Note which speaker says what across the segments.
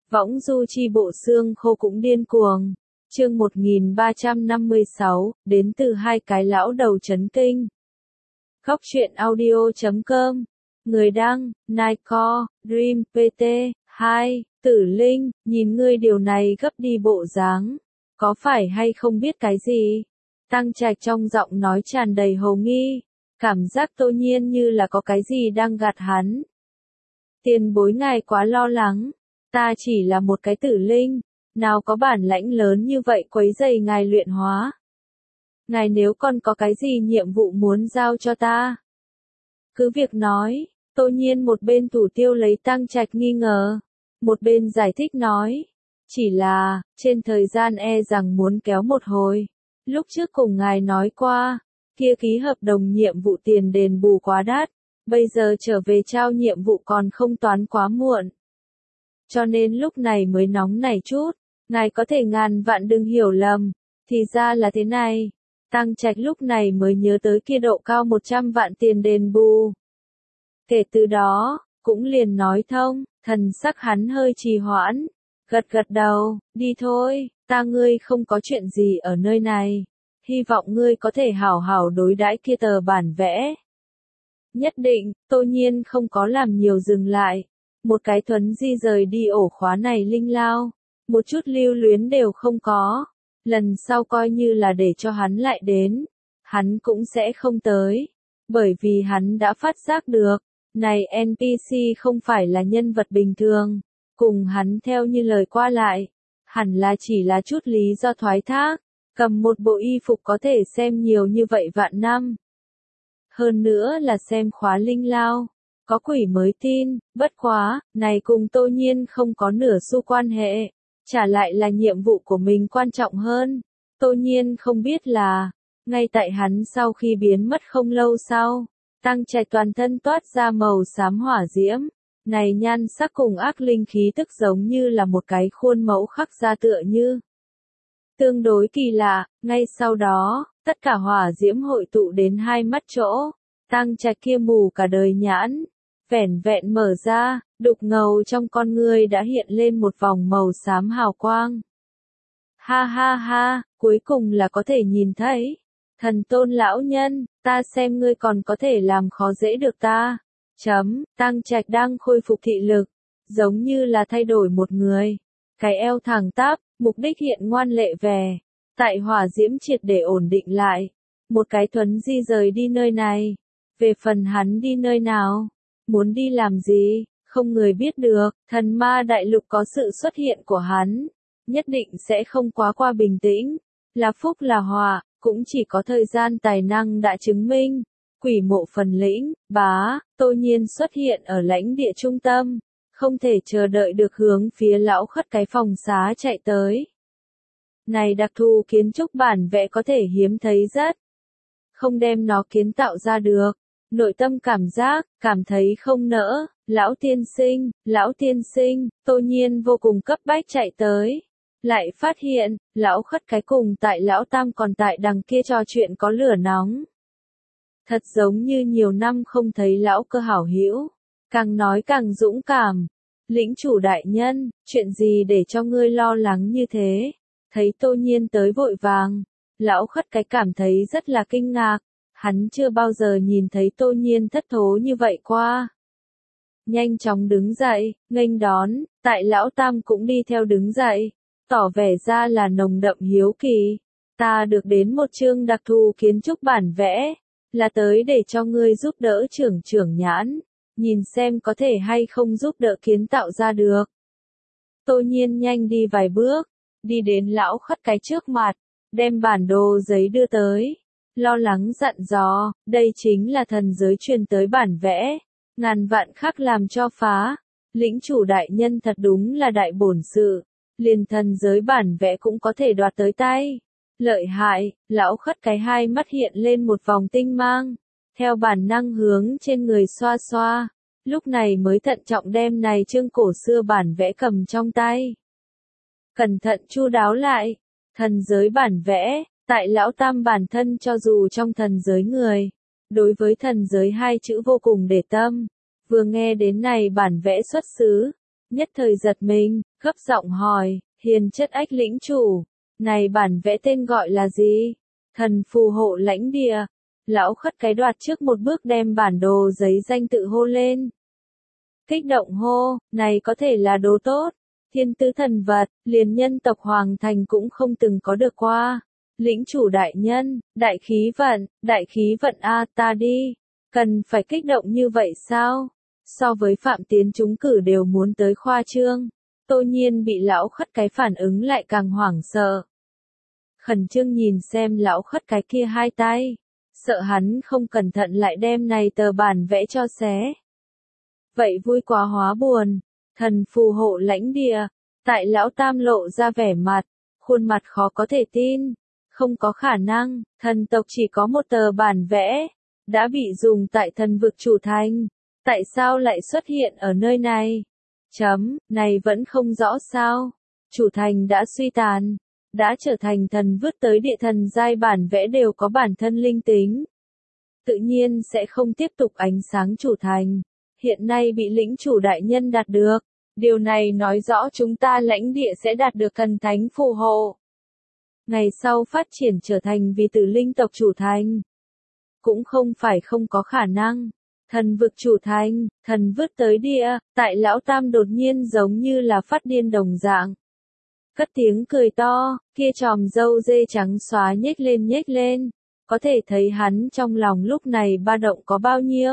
Speaker 1: Võng du chi bộ xương khô cũng điên cuồng. Chương 1356, đến từ hai cái lão đầu chấn kinh. Góc truyện audio.com. Người đăng, Nightcore, Dream, PT, 2, Tử Linh, nhìn ngươi điều này gấp đi bộ dáng. Có phải hay không biết cái gì? Tăng Trạch trong giọng nói tràn đầy hồ nghi. Cảm giác Tô Nhiên như là có cái gì đang gạt hắn. Tiền bối ngài quá lo lắng. Ta chỉ là một cái tử linh, nào có bản lãnh lớn như vậy quấy rầy ngài luyện hóa. Ngài nếu còn có cái gì nhiệm vụ muốn giao cho ta, cứ việc nói. Tô Nhiên một bên thủ tiêu lấy Tăng Trạch nghi ngờ, một bên giải thích nói. Chỉ là, trên thời gian e rằng muốn kéo một hồi. Lúc trước cùng ngài nói qua, kia ký hợp đồng nhiệm vụ tiền đền bù quá đắt, bây giờ trở về trao nhiệm vụ còn không toán quá muộn. Cho nên lúc này mới nóng nảy chút, ngài có thể ngàn vạn đừng hiểu lầm, thì ra là thế này. Tăng Trạch lúc này mới nhớ tới kia độ cao 100 vạn tiền đền bù. Kể từ đó, cũng liền nói thông, thần sắc hắn hơi trì hoãn, gật gật đầu, đi thôi, ta ngươi không có chuyện gì ở nơi này, hy vọng ngươi có thể hảo hảo đối đãi kia tờ bản vẽ. Nhất định, Tô Nhiên không có làm nhiều dừng lại. Một cái thuấn di rời đi ổ khóa này linh lao, một chút lưu luyến đều không có. Lần sau coi như là để cho hắn lại đến, hắn cũng sẽ không tới, bởi vì hắn đã phát giác được, này NPC không phải là nhân vật bình thường, cùng hắn theo như lời qua lại, hẳn là chỉ là chút lý do thoái thác, cầm một bộ y phục có thể xem nhiều như vậy vạn năm. Hơn nữa là xem khóa linh lao. Có quỷ mới tin, bất quá, này cùng Tô Nhiên không có nửa xu quan hệ, trả lại là nhiệm vụ của mình quan trọng hơn. Tô Nhiên không biết là, ngay tại hắn sau khi biến mất không lâu sau, Tăng Trạch toàn thân toát ra màu xám hỏa diễm, này nhan sắc cùng ác linh khí tức giống như là một cái khuôn mẫu khắc ra tựa như. Tương đối kỳ lạ, ngay sau đó, tất cả hỏa diễm hội tụ đến hai mắt chỗ, Tăng Trạch kia mù cả đời nhãn. Vẻn vẹn mở ra, đục ngầu trong con ngươi đã hiện lên một vòng màu xám hào quang. Ha ha ha, cuối cùng là có thể nhìn thấy. Thần tôn lão nhân, ta xem ngươi còn có thể làm khó dễ được ta. Tăng Trạch đang khôi phục thị lực, giống như là thay đổi một người. Cái eo thẳng tắp, mục đích hiện ngoan lệ vẻ. Tại hỏa diễm triệt để ổn định lại. Một cái thuấn di rời đi nơi này. Về phần hắn đi nơi nào? Muốn đi làm gì, không người biết được, thần ma đại lục có sự xuất hiện của hắn, nhất định sẽ không quá qua bình tĩnh, là phúc là họa, cũng chỉ có thời gian tài năng đã chứng minh. Quỷ mộ phần lĩnh, Tô Nhiên xuất hiện ở lãnh địa trung tâm, không thể chờ đợi được hướng phía lão khất cái phòng xá chạy tới. Này đặc thù kiến trúc bản vẽ có thể hiếm thấy rất, không đem nó kiến tạo ra được. Nội tâm cảm thấy không nỡ, lão tiên sinh, Tô Nhiên vô cùng cấp bách chạy tới. Lại phát hiện, lão khất cái cùng tại lão tam còn tại đằng kia trò chuyện có lửa nóng. Thật giống như nhiều năm không thấy lão cơ hảo hữu, càng nói càng dũng cảm. Lĩnh chủ đại nhân, chuyện gì để cho ngươi lo lắng như thế? Thấy Tô Nhiên tới vội vàng, lão khất cái cảm thấy rất là kinh ngạc. Hắn chưa bao giờ nhìn thấy Tô Nhiên thất thố như vậy qua. Nhanh chóng đứng dậy, nghênh đón, tại lão tam cũng đi theo đứng dậy, tỏ vẻ ra là nồng đậm hiếu kỳ. Ta được đến một chương đặc thù kiến trúc bản vẽ, là tới để cho ngươi giúp đỡ trưởng nhãn, nhìn xem có thể hay không giúp đỡ kiến tạo ra được. Tô Nhiên nhanh đi vài bước, đi đến lão khất cái trước mặt, đem bản đồ giấy đưa tới. Lo lắng dặn dò, đây chính là thần giới truyền tới bản vẽ, ngàn vạn khắc làm cho phá. Lĩnh chủ đại nhân thật đúng là đại bổn sự, liền thần giới bản vẽ cũng có thể đoạt tới tay. Lợi hại, lão khất cái hai mắt hiện lên một vòng tinh mang, theo bản năng hướng trên người xoa xoa, lúc này mới thận trọng đem này chương cổ xưa bản vẽ cầm trong tay. Cẩn thận chu đáo lại, thần giới bản vẽ. Tại lão tam bản thân cho dù trong thần giới người, đối với thần giới hai chữ vô cùng để tâm, vừa nghe đến này bản vẽ xuất xứ, nhất thời giật mình, gấp giọng hỏi, hiền chất ách lĩnh chủ, này bản vẽ tên gọi là gì? Thần phù hộ lãnh địa. Lão khất cái đoạt trước một bước đem bản đồ giấy danh tự hô lên. Kích động hô, này có thể là đồ tốt. Thiên tứ thần vật, liền nhân tộc Hoàng Thành cũng không từng có được qua. Lĩnh chủ đại nhân, đại khí vận a ta đi. Cần phải kích động như vậy sao? So với Phạm Tiến trúng cử đều muốn tới khoa trương. Tô Nhiên bị lão khất cái phản ứng lại càng hoảng sợ. Khẩn trương nhìn xem lão khất cái kia hai tay. Sợ hắn không cẩn thận lại đem này tờ bản vẽ cho xé. Vậy vui quá hóa buồn. Thần phù hộ lãnh địa. Tại lão tam lộ ra vẻ mặt. Khuôn mặt khó có thể tin. Không có khả năng, thần tộc chỉ có một tờ bản vẽ. Đã bị dùng tại thần vực chủ thành. Tại sao lại xuất hiện ở nơi này? Này vẫn không rõ sao. Chủ thành đã suy tàn. Đã trở thành thần vứt tới địa thần giai bản vẽ đều có bản thân linh tính. Tự nhiên sẽ không tiếp tục ánh sáng chủ thành. Hiện nay bị lĩnh chủ đại nhân đạt được. Điều này nói rõ chúng ta lãnh địa sẽ đạt được thần thánh phù hộ. Ngày sau phát triển trở thành vì tử linh tộc chủ thành. Cũng không phải không có khả năng. Thần vực chủ thành, thần vứt tới địa, tại lão tam đột nhiên giống như là phát điên đồng dạng. Cất tiếng cười to, kia tròm râu dê trắng xóa nhếch lên, có thể thấy hắn trong lòng lúc này ba động có bao nhiêu.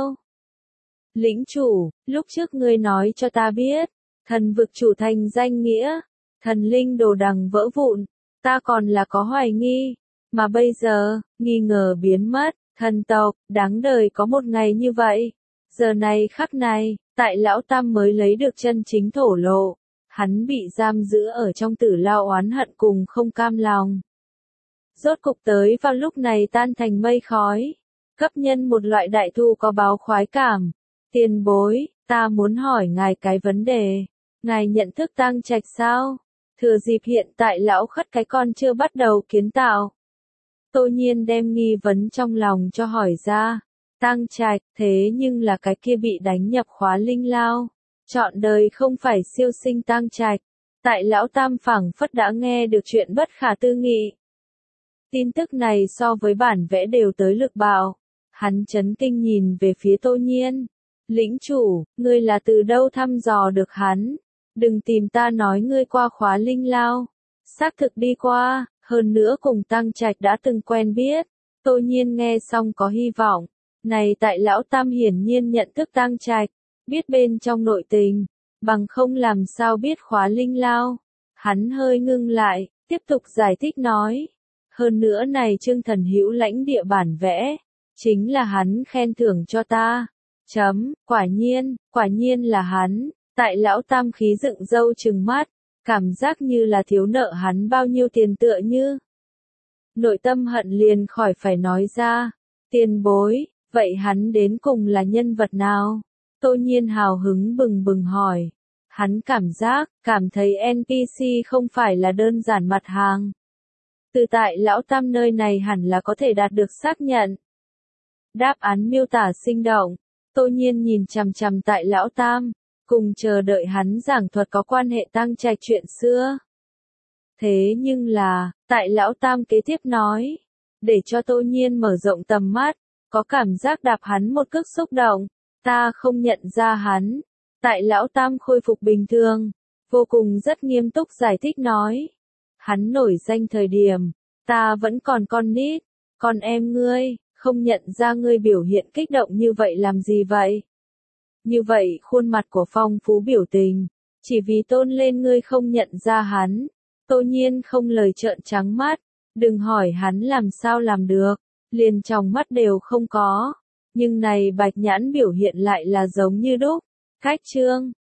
Speaker 1: Lĩnh chủ, lúc trước ngươi nói cho ta biết, thần vực chủ thành danh nghĩa, thần linh đồ đằng vỡ vụn, ta còn là có hoài nghi, mà bây giờ, nghi ngờ biến mất, thần tộc, đáng đời có một ngày như vậy. Giờ này khắc này, tại lão tam mới lấy được chân chính thổ lộ. Hắn bị giam giữ ở trong tử lao oán hận cùng không cam lòng. Rốt cục tới vào lúc này tan thành mây khói. Cấp nhân một loại đại thu có báo khoái cảm. Tiền bối, ta muốn hỏi ngài cái vấn đề. Ngài nhận thức Tang Trạch sao? Thừa dịp hiện tại lão khất cái con chưa bắt đầu kiến tạo. Tô Nhiên đem nghi vấn trong lòng cho hỏi ra. Tang Trạch, thế nhưng là cái kia bị đánh nhập khóa linh lao. Chọn đời không phải siêu sinh Tang Trạch. Tại lão tam phảng phất đã nghe được chuyện bất khả tư nghị. Tin tức này so với bản vẽ đều tới lực bạo. Hắn chấn kinh nhìn về phía Tô Nhiên. Lĩnh chủ, ngươi là từ đâu thăm dò được hắn? Đừng tìm ta nói ngươi qua khóa linh lao. Xác thực đi qua, hơn nữa cùng Tang Trạch đã từng quen biết. Tô Nhiên nghe xong có hy vọng. Này tại lão tam hiển nhiên nhận thức Tang Trạch. Biết bên trong nội tình, bằng không làm sao biết khóa linh lao. Hắn hơi ngưng lại, tiếp tục giải thích nói. Hơn nữa này Trương Thần Hữu lãnh địa bản vẽ, chính là hắn khen thưởng cho ta. Quả nhiên là hắn. Tại lão tam khí dựng râu trừng mắt, cảm giác như là thiếu nợ hắn bao nhiêu tiền tựa như. Nội tâm hận liền khỏi phải nói ra. Tiền bối, vậy hắn đến cùng là nhân vật nào? Tô Nhiên hào hứng bừng bừng hỏi. Hắn cảm thấy NPC không phải là đơn giản mặt hàng. Từ tại lão tam nơi này hẳn là có thể đạt được xác nhận. Đáp án miêu tả sinh động. Tô Nhiên nhìn chằm chằm tại lão tam, cùng chờ đợi hắn giảng thuật có quan hệ Tang Trạch chuyện xưa. Thế nhưng là, tại lão tam kế tiếp nói, để cho Tô Nhiên mở rộng tầm mắt, có cảm giác đạp hắn một cước xúc động. Ta không nhận ra hắn. Tại lão tam khôi phục bình thường, vô cùng rất nghiêm túc giải thích nói. Hắn nổi danh thời điểm, ta vẫn còn con nít, con em ngươi, không nhận ra ngươi biểu hiện kích động như vậy làm gì vậy? Như vậy khuôn mặt của phong phú biểu tình, chỉ vì tôn lên ngươi không nhận ra hắn. Tô Nhiên không lời trợn trắng mắt, đừng hỏi hắn làm sao làm được, liền trong mắt đều không có. Nhưng này bạch nhãn biểu hiện lại là giống như đúc. Cách chương